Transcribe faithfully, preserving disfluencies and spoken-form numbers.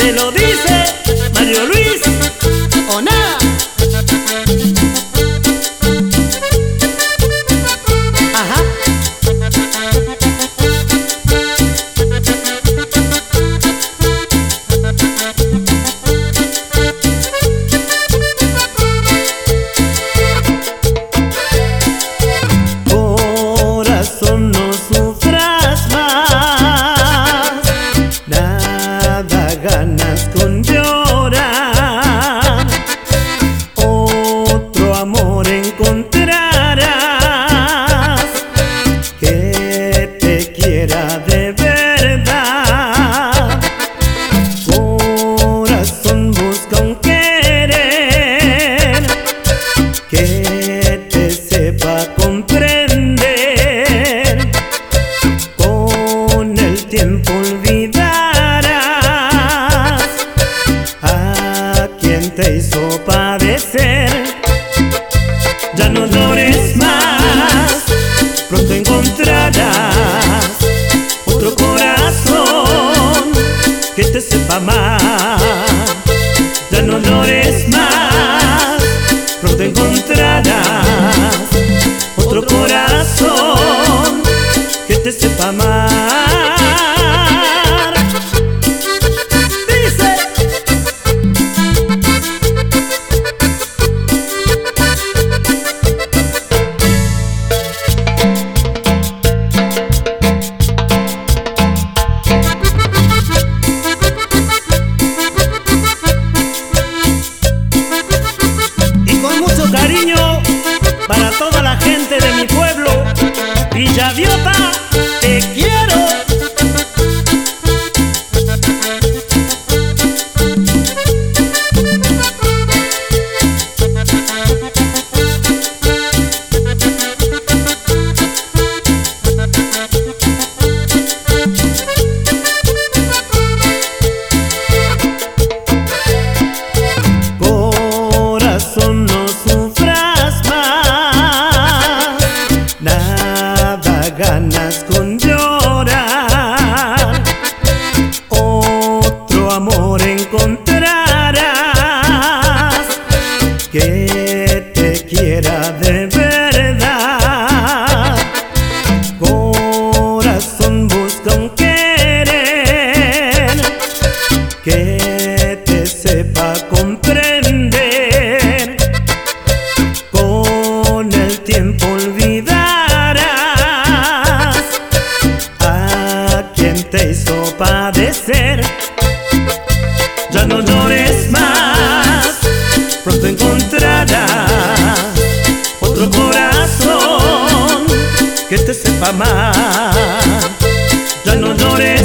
Te lo dice Mario Luis o nada. Ajá. Corazón, no sufras más, nada ganas con llorar. Otro amor encontrarás que te quiera de verdad. Corazón, busca un querer que te sepa comprender. Con el tiempo olvidarás a quien te hizo padecer. Ya no llores más, pronto encontrarás otro corazón que te sepa amar. Ya no llores más, pronto encontrarás otro corazón que te sepa amar. Dice. Y con mucho cariño para toda la gente de mi pueblo, Villa Viota, te quiero. Corazón, no sufras más, nada ganas con llorar. Otro amor encontrarás que te quiera de verdad. Corazón, busca un querer que te sepa comprender. Con el tiempo olvidarás a quien te hizo padecer. Ya no llores más, pronto encontrarás otro corazón que te sepa amar. Ya no llores